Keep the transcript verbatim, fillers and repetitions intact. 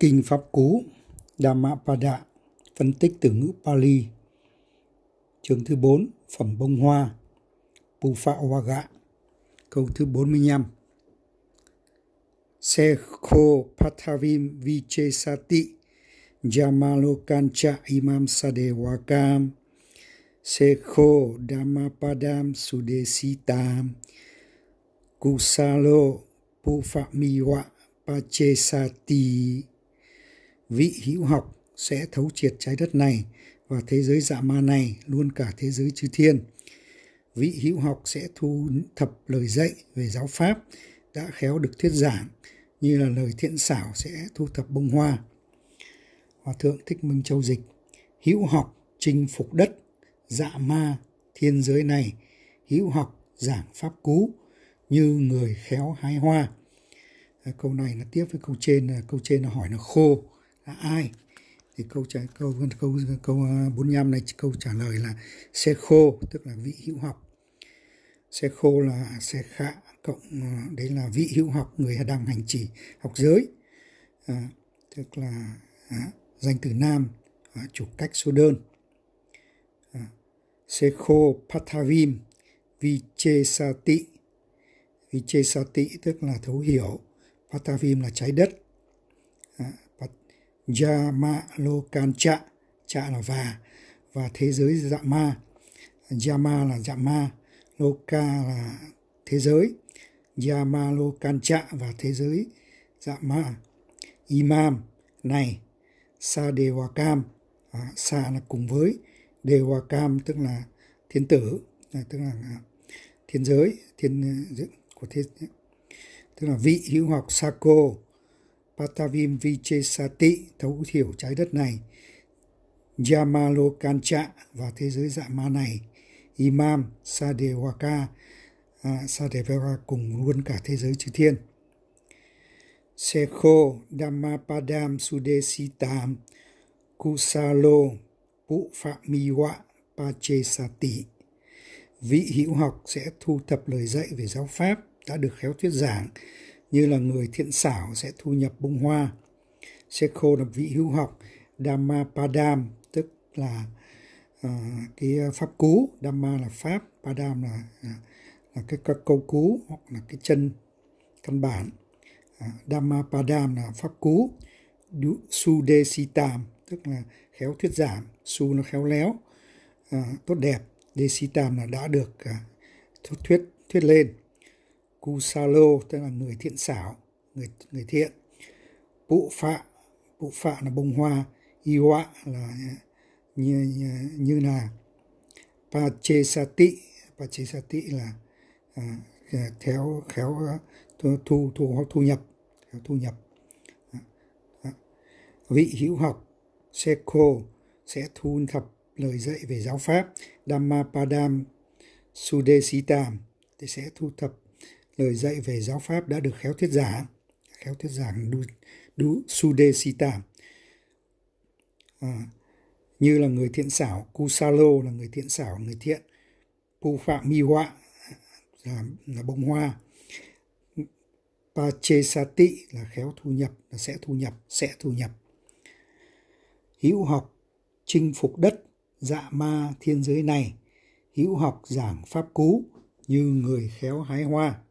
Kinh Pháp Cú Dhammapada, phân tích từ ngữ Pali. Chương thứ bốn, phẩm bông hoa, Puphavaga. Câu thứ bốn mươi lăm. Sekho Pathavim Vichesati Jamalokancha Imam Sadevakam Sekho Dhammapadam Sudesitam Kusalo Puphamiwa Pachesati. Vị hữu học sẽ thấu triệt trái đất này và thế giới dạ ma này, luôn cả thế giới chư thiên. Vị hữu học sẽ thu thập lời dạy về giáo pháp đã khéo được thuyết giảng, như là lời thiện xảo sẽ thu thập bông hoa. Hòa thượng Thích Minh Châu dịch: hữu học chinh phục đất dạ ma thiên giới này, hữu học giảng pháp cú như người khéo hái hoa. À, câu này là tiếp với câu trên. Câu trên là hỏi là khô là ai, thì câu trả câu câu câu bốn mươi lăm này câu trả lời là xe khô, tức là vị hữu học. Xe khô là xe khạ cộng đấy là vị hữu học, người đang hành trì học giới, à, tức là à, danh từ nam, à, chủ cách số đơn. à, xe khô Pathavim Vichesati. Vichesati tức là thấu hiểu, Pathavim là trái đất, à, Jamalokancha, cha là và, và thế giới dạ ma. Yama là dạ ma, Loka là thế giới, Jamalokancha và thế giới dạ ma. Imam này, Sadevakam, à, Sa là cùng với, Devakam tức là thiên tử, à, tức là thiên giới, thiên của thế, tức là vị hữu học Sako Pathavim Vichesati, thấu hiểu trái đất này, Jamalokancha và thế giới dạ ma này. Imam Sadevaka, à, Sadevaka cùng luôn cả thế giới chư thiên. Sekho Dhammapadam Sudesitam Kusalo Puphamiwa Pachesati. Vị hữu học sẽ thu thập lời dạy về giáo pháp đã được khéo thuyết giảng, như là người thiện xảo sẽ thu nhập bông hoa. Sekho là vị hữu học, Dhammapadam tức là uh, cái pháp cú, Dhamma là pháp, Padam là, là cái các câu cú hoặc là cái chân căn bản. uh, Dhammapadam là pháp cú. Sudesitam tức là khéo thuyết giảng, su là khéo léo, uh, tốt đẹp, desitam là đã được uh, thuyết thuyết lên. Kusalo tức là người thiện xảo, người người thiện. Phụ phạ, phụ phạ là bông hoa. Iwa là như, như, như là. Pachesati, Pachesati là à, khéo khéo thu thu thu, thu nhập, khéo thu nhập. À, à. Vị hữu học Sekho sẽ thu thập lời dạy về giáo pháp, Dhammapadam Sudesitam thì sẽ thu thập lời dạy về giáo pháp đã được khéo thuyết giảng, khéo thuyết giảng đu, đu Sudesitam, à, như là người thiện xảo. Kusalo là người thiện xảo, người thiện. Puphamiwa là, là bông hoa. Pachesati là khéo thu nhập, là sẽ thu nhập, sẽ thu nhập. Hữu học chinh phục đất dạ ma thiên giới này, hữu học giảng pháp cú như người khéo hái hoa.